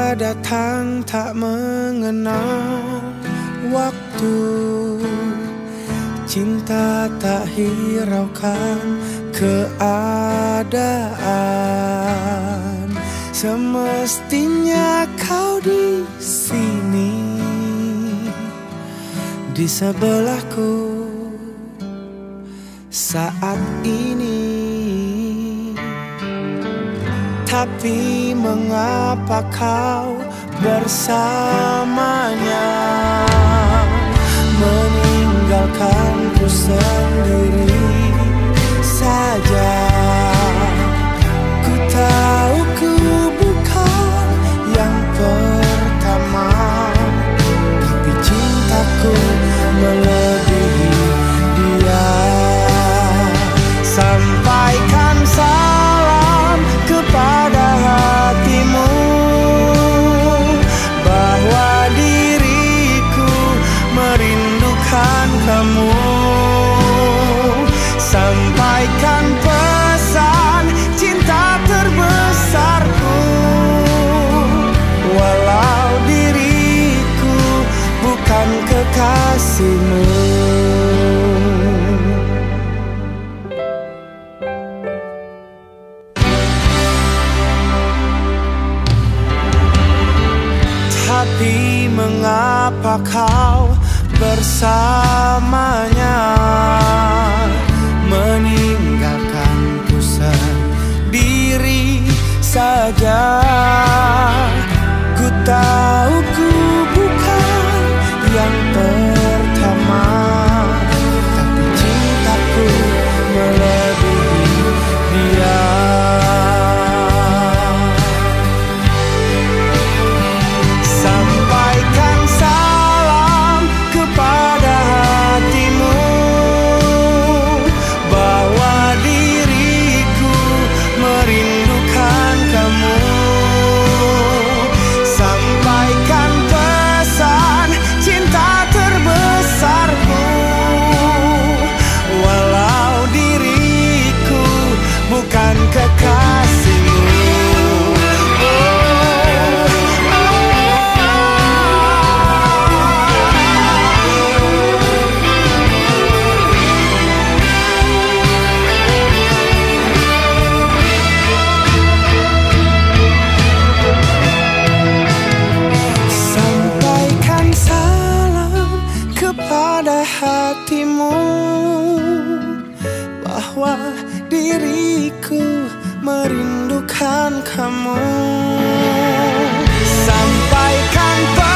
datang tak mengenal waktu. Cinta tak hiraukan keadaan. Semestinya kau di sini, di sebelahku saat ini. Tapi mengapa kau bersamanya, meninggalkanku sendiri saja? Ku tahu ku bukan yang pertama, tapi cintaku melebihi dia. Sampaikan salam kepada hatimu bahwa diriku merindukan kamu. Sampaikan pesan cinta terbesarku, walau diriku bukan kekasihmu. Tapi mengapa kau bersamanya, meninggalkanku sendiri saja? Ku tahu ku bukan yang pertama, tapi cintaku melebihi dia. Sampaikan salam kepada hatimu bahwa diriku merindukan kamu. Sampaikan pesan cinta terbesarku, walau diriku bukan kekasihmu. Pada hatimu bahwa diriku merindukan kamu. Sampaikan